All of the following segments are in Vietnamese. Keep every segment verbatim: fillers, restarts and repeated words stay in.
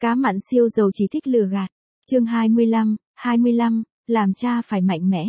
Cá mặn siêu giàu chỉ thích lừa gạt. Chương hai mươi lăm, hai mươi lăm, làm cha phải mạnh mẽ.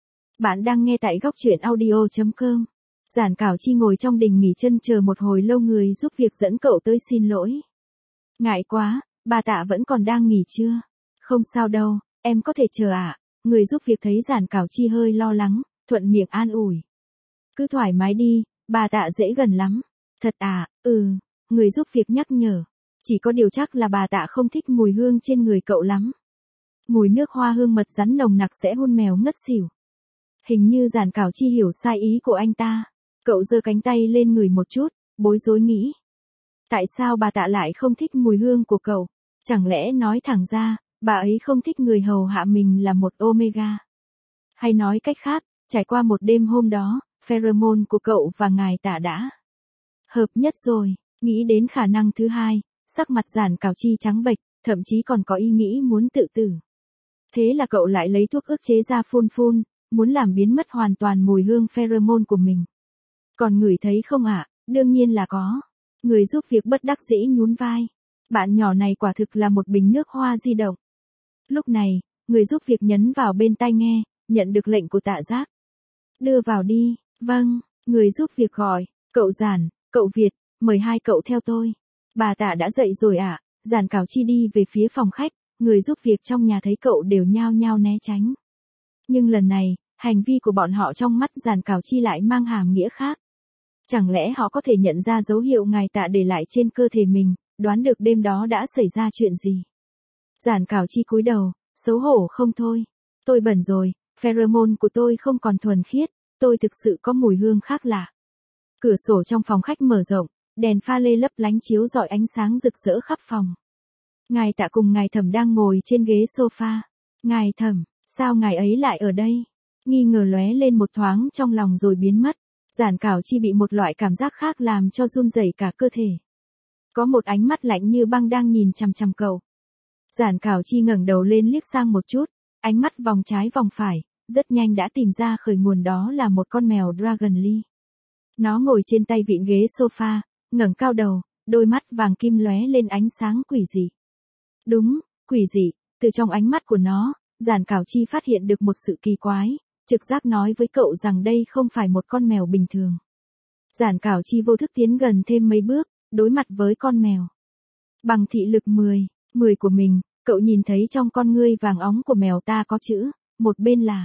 Bạn đang nghe tại góc truyện audio chấm com. Giản Cảo Chi ngồi trong đình nghỉ chân chờ một hồi lâu người giúp việc dẫn cậu tới xin lỗi. Ngại quá, bà Tạ vẫn còn đang nghỉ chưa? Không sao đâu, em có thể chờ ạ. À? Người giúp việc thấy Giản Cảo Chi hơi lo lắng, thuận miệng an ủi. Cứ thoải mái đi, bà Tạ dễ gần lắm. Thật à, ừ, người giúp việc nhắc nhở. Chỉ có điều chắc là bà Tạ không thích mùi hương trên người cậu lắm. Mùi nước hoa hương mật rắn nồng nặc sẽ hôn mèo ngất xỉu. Hình như Giản Cảo Chi hiểu sai ý của anh ta. Cậu giơ cánh tay lên người một chút, bối rối nghĩ. Tại sao bà Tạ lại không thích mùi hương của cậu? Chẳng lẽ nói thẳng ra, bà ấy không thích người hầu hạ mình là một omega? Hay nói cách khác, trải qua một đêm hôm đó, pheromone của cậu và ngài Tạ đã hợp nhất rồi. Nghĩ đến khả năng thứ hai, sắc mặt Giản Cảo Chi trắng bệch, thậm chí còn có ý nghĩ muốn tự tử. Thế là cậu lại lấy thuốc ức chế ra phun phun, muốn làm biến mất hoàn toàn mùi hương pheromone của mình. Còn ngửi thấy không ạ? À? Đương nhiên là có. Người giúp việc bất đắc dĩ nhún vai. Bạn nhỏ này quả thực là một bình nước hoa di động. Lúc này, người giúp việc nhấn vào bên tai nghe, nhận được lệnh của Tạ Giác. Đưa vào đi. Vâng, người giúp việc gọi. Cậu Giản, cậu Việt, mời hai cậu theo tôi. Bà Tạ đã dậy rồi ạ. À? Giản Cảo Chi đi về phía phòng khách, người giúp việc trong nhà thấy cậu đều nhao nhao né tránh. Nhưng lần này, hành vi của bọn họ trong mắt Giản Cảo Chi lại mang hàm nghĩa khác. Chẳng lẽ họ có thể nhận ra dấu hiệu ngài Tạ để lại trên cơ thể mình, đoán được đêm đó đã xảy ra chuyện gì? Giản Cảo Chi cúi đầu, xấu hổ không thôi. Tôi bẩn rồi, pheromone của tôi không còn thuần khiết, tôi thực sự có mùi hương khác lạ. Cửa sổ trong phòng khách mở rộng, đèn pha lê lấp lánh chiếu rọi ánh sáng rực rỡ khắp phòng. Ngài Tạ cùng ngài Thẩm đang ngồi trên ghế sofa. Ngài Thẩm, sao ngài ấy lại ở đây? Nghi ngờ lóe lên một thoáng trong lòng rồi biến mất. Giản Cảo Chi bị một loại cảm giác khác làm cho run rẩy cả cơ thể. Có một ánh mắt lạnh như băng đang nhìn chằm chằm cậu. Giản Cảo Chi ngẩng đầu lên liếc sang một chút, ánh mắt vòng trái vòng phải, rất nhanh đã tìm ra khởi nguồn đó là một con mèo Dragon Lee. Nó ngồi trên tay vịn ghế sofa, ngẩng cao đầu, đôi mắt vàng kim lóe lên ánh sáng quỷ dị. Đúng, quỷ dị, từ trong ánh mắt của nó, Giản Cảo Chi phát hiện được một sự kỳ quái, trực giác nói với cậu rằng đây không phải một con mèo bình thường. Giản Cảo Chi vô thức tiến gần thêm mấy bước, đối mặt với con mèo. Bằng thị lực mười, mười của mình, cậu nhìn thấy trong con ngươi vàng óng của mèo ta có chữ, một bên là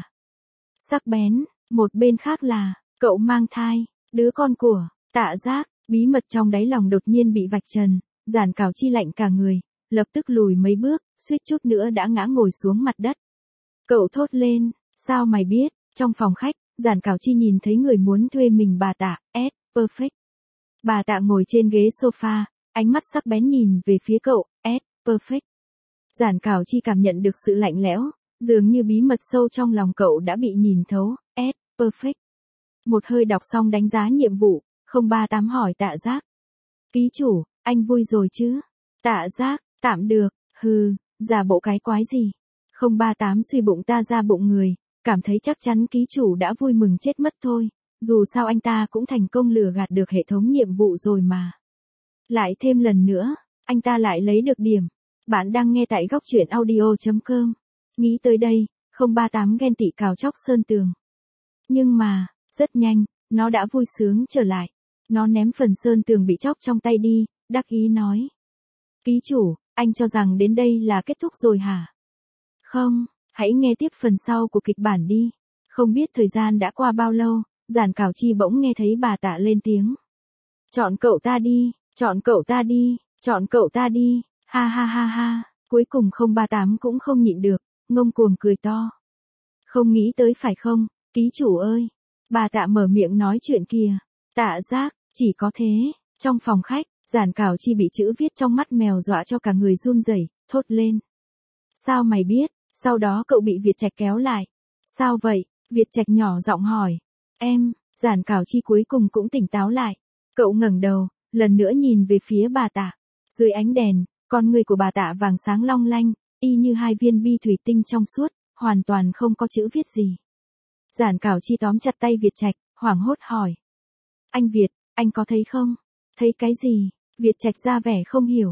sắc bén, một bên khác là, cậu mang thai, đứa con của Tạ Giác. Bí mật trong đáy lòng đột nhiên bị vạch trần, Giản Cảo Chi lạnh cả người, lập tức lùi mấy bước, suýt chút nữa đã ngã ngồi xuống mặt đất. Cậu thốt lên, sao mày biết? Trong phòng khách, Giản Cảo Chi nhìn thấy người muốn thuê mình bà Tạ, S, Perfect. Bà Tạ ngồi trên ghế sofa, ánh mắt sắc bén nhìn về phía cậu, S, Perfect. Giản Cảo Chi cảm nhận được sự lạnh lẽo, dường như bí mật sâu trong lòng cậu đã bị nhìn thấu, S, Perfect. Một hơi đọc xong đánh giá nhiệm vụ, không ba tám hỏi Tạ Giác. Ký chủ, anh vui rồi chứ? Tạ Giác, tạm được, hừ, giả bộ cái quái gì? không ba tám suy bụng ta ra bụng người, cảm thấy chắc chắn ký chủ đã vui mừng chết mất thôi, dù sao anh ta cũng thành công lừa gạt được hệ thống nhiệm vụ rồi mà. Lại thêm lần nữa, anh ta lại lấy được điểm. Bạn đang nghe tại góc truyện audio chấm com. Nghĩ tới đây, không ba tám ghen tị cào chóc sơn tường. Nhưng mà, rất nhanh, nó đã vui sướng trở lại. Nó ném phần sơn tường bị chóc trong tay đi, đắc ý nói. Ký chủ, anh cho rằng đến đây là kết thúc rồi hả? Không, hãy nghe tiếp phần sau của kịch bản đi. Không biết thời gian đã qua bao lâu, Giản Cảo Chi bỗng nghe thấy bà Tạ lên tiếng. Chọn cậu ta đi, chọn cậu ta đi, chọn cậu ta đi, ha ha ha ha. Cuối cùng không ba tám cũng không nhịn được, ngông cuồng cười to. Không nghĩ tới phải không, ký chủ ơi. Bà Tạ mở miệng nói chuyện kìa. Tạ Giác, chỉ có thế. Trong phòng khách, Giản Cảo Chi bị chữ viết trong mắt mèo dọa cho cả người run rẩy, thốt lên. Sao mày biết? Sau đó cậu bị Việt Trạch kéo lại. Sao vậy? Việt Trạch nhỏ giọng hỏi. Em, Giản Cảo Chi cuối cùng cũng tỉnh táo lại. Cậu ngẩng đầu, lần nữa nhìn về phía bà Tạ. Dưới ánh đèn, con người của bà Tạ vàng sáng long lanh, y như hai viên bi thủy tinh trong suốt, hoàn toàn không có chữ viết gì. Giản Cảo Chi tóm chặt tay Việt Trạch, hoảng hốt hỏi. Anh Việt, anh có thấy không? Thấy cái gì? Việt Trạch ra vẻ không hiểu.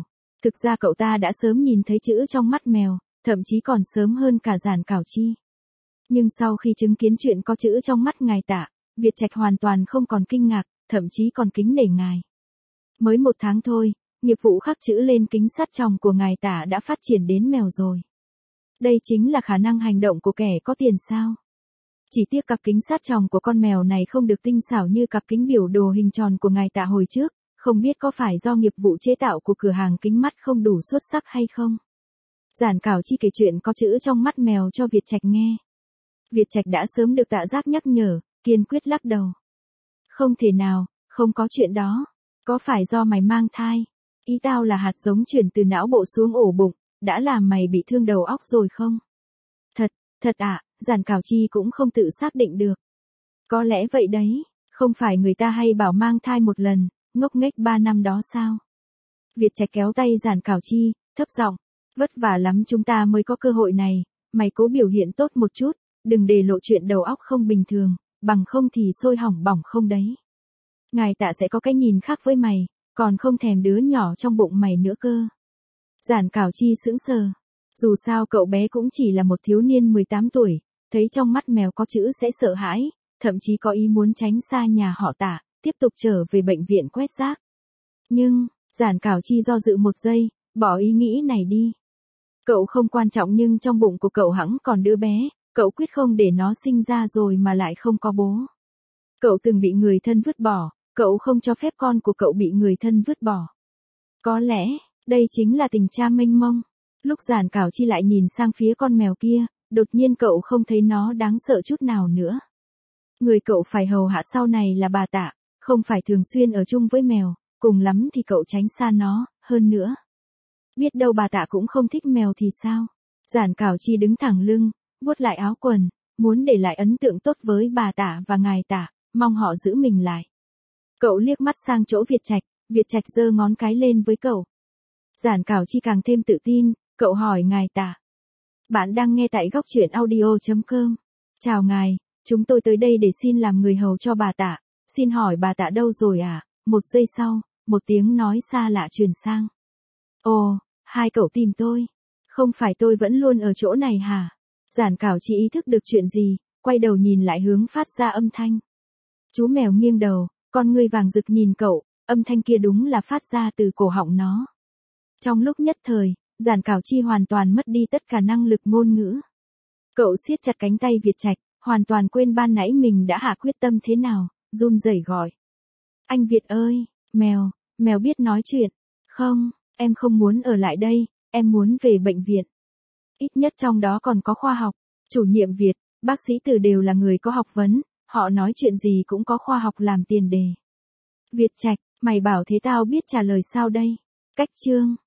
Thực ra cậu ta đã sớm nhìn thấy chữ trong mắt mèo, thậm chí còn sớm hơn cả Giản Cảo Chi. Nhưng sau khi chứng kiến chuyện có chữ trong mắt ngài Tạ, Việt Trạch hoàn toàn không còn kinh ngạc, thậm chí còn kính nể ngài. Mới một tháng thôi, nghiệp vụ khắc chữ lên kính sắt tròng của ngài Tạ đã phát triển đến mèo rồi. Đây chính là khả năng hành động của kẻ có tiền sao? Chỉ tiếc cặp kính sát tròng của con mèo này không được tinh xảo như cặp kính biểu đồ hình tròn của ngài Tạ hồi trước, không biết có phải do nghiệp vụ chế tạo của cửa hàng kính mắt không đủ xuất sắc hay không? Giản Cảo Chi kể chuyện có chữ trong mắt mèo cho Việt Trạch nghe. Việt Trạch đã sớm được Tạ Giác nhắc nhở, kiên quyết lắc đầu. Không thể nào, không có chuyện đó. Có phải do mày mang thai? Ý tao là hạt giống chuyển từ não bộ xuống ổ bụng, đã làm mày bị thương đầu óc rồi không? Thật, thật ạ, à, Giản Cảo Chi cũng không tự xác định được. Có lẽ vậy đấy, không phải người ta hay bảo mang thai một lần, ngốc nghếch ba năm đó sao? Việt Trạch kéo tay Giản Cảo Chi, thấp giọng, vất vả lắm chúng ta mới có cơ hội này, mày cố biểu hiện tốt một chút, đừng để lộ chuyện đầu óc không bình thường, bằng không thì sôi hỏng bỏng không đấy. Ngài Tạ sẽ có cái nhìn khác với mày, còn không thèm đứa nhỏ trong bụng mày nữa cơ. Giản Cảo Chi sững sờ. Dù sao cậu bé cũng chỉ là một thiếu niên mười tám tuổi, thấy trong mắt mèo có chữ sẽ sợ hãi, thậm chí có ý muốn tránh xa nhà họ Tạ, tiếp tục trở về bệnh viện quét rác. Nhưng, Giản Cảo Chi do dự một giây, bỏ ý nghĩ này đi. Cậu không quan trọng nhưng trong bụng của cậu hẵng còn đứa bé, cậu quyết không để nó sinh ra rồi mà lại không có bố. Cậu từng bị người thân vứt bỏ, cậu không cho phép con của cậu bị người thân vứt bỏ. Có lẽ, đây chính là tình cha mênh mông. Lúc Giản Cảo Chi lại nhìn sang phía con mèo kia, đột nhiên cậu không thấy nó đáng sợ chút nào nữa. Người cậu phải hầu hạ sau này là bà Tạ, không phải thường xuyên ở chung với mèo, cùng lắm thì cậu tránh xa nó, hơn nữa. Biết đâu bà Tạ cũng không thích mèo thì sao? Giản Cảo Chi đứng thẳng lưng, vuốt lại áo quần, muốn để lại ấn tượng tốt với bà Tạ và ngài Tạ, mong họ giữ mình lại. Cậu liếc mắt sang chỗ Việt Trạch, Việt Trạch giơ ngón cái lên với cậu. Giản Cảo Chi càng thêm tự tin, cậu hỏi ngài Tạ. Bạn đang nghe tại góc truyện audio chấm com. Chào ngài, chúng tôi tới đây để xin làm người hầu cho bà Tạ. Xin hỏi bà Tạ đâu rồi à? Một giây sau, một tiếng nói xa lạ truyền sang. Ồ, hai cậu tìm tôi. Không phải tôi vẫn luôn ở chỗ này hả? Giản Cảo Chi ý thức được chuyện gì, quay đầu nhìn lại hướng phát ra âm thanh. Chú mèo nghiêng đầu, con ngươi vàng rực nhìn cậu, âm thanh kia đúng là phát ra từ cổ họng nó. Trong lúc nhất thời, Giản Cảo Chi hoàn toàn mất đi tất cả năng lực ngôn ngữ. Cậu siết chặt cánh tay Việt Trạch, hoàn toàn quên ban nãy mình đã hạ quyết tâm thế nào, run rẩy gọi. Anh Việt ơi, mèo, mèo biết nói chuyện. Không, em không muốn ở lại đây, em muốn về bệnh viện. Ít nhất trong đó còn có khoa học, chủ nhiệm Việt, bác sĩ Từ đều là người có học vấn, họ nói chuyện gì cũng có khoa học làm tiền đề. Việt Trạch, mày bảo thế tao biết trả lời sao đây? Cách chương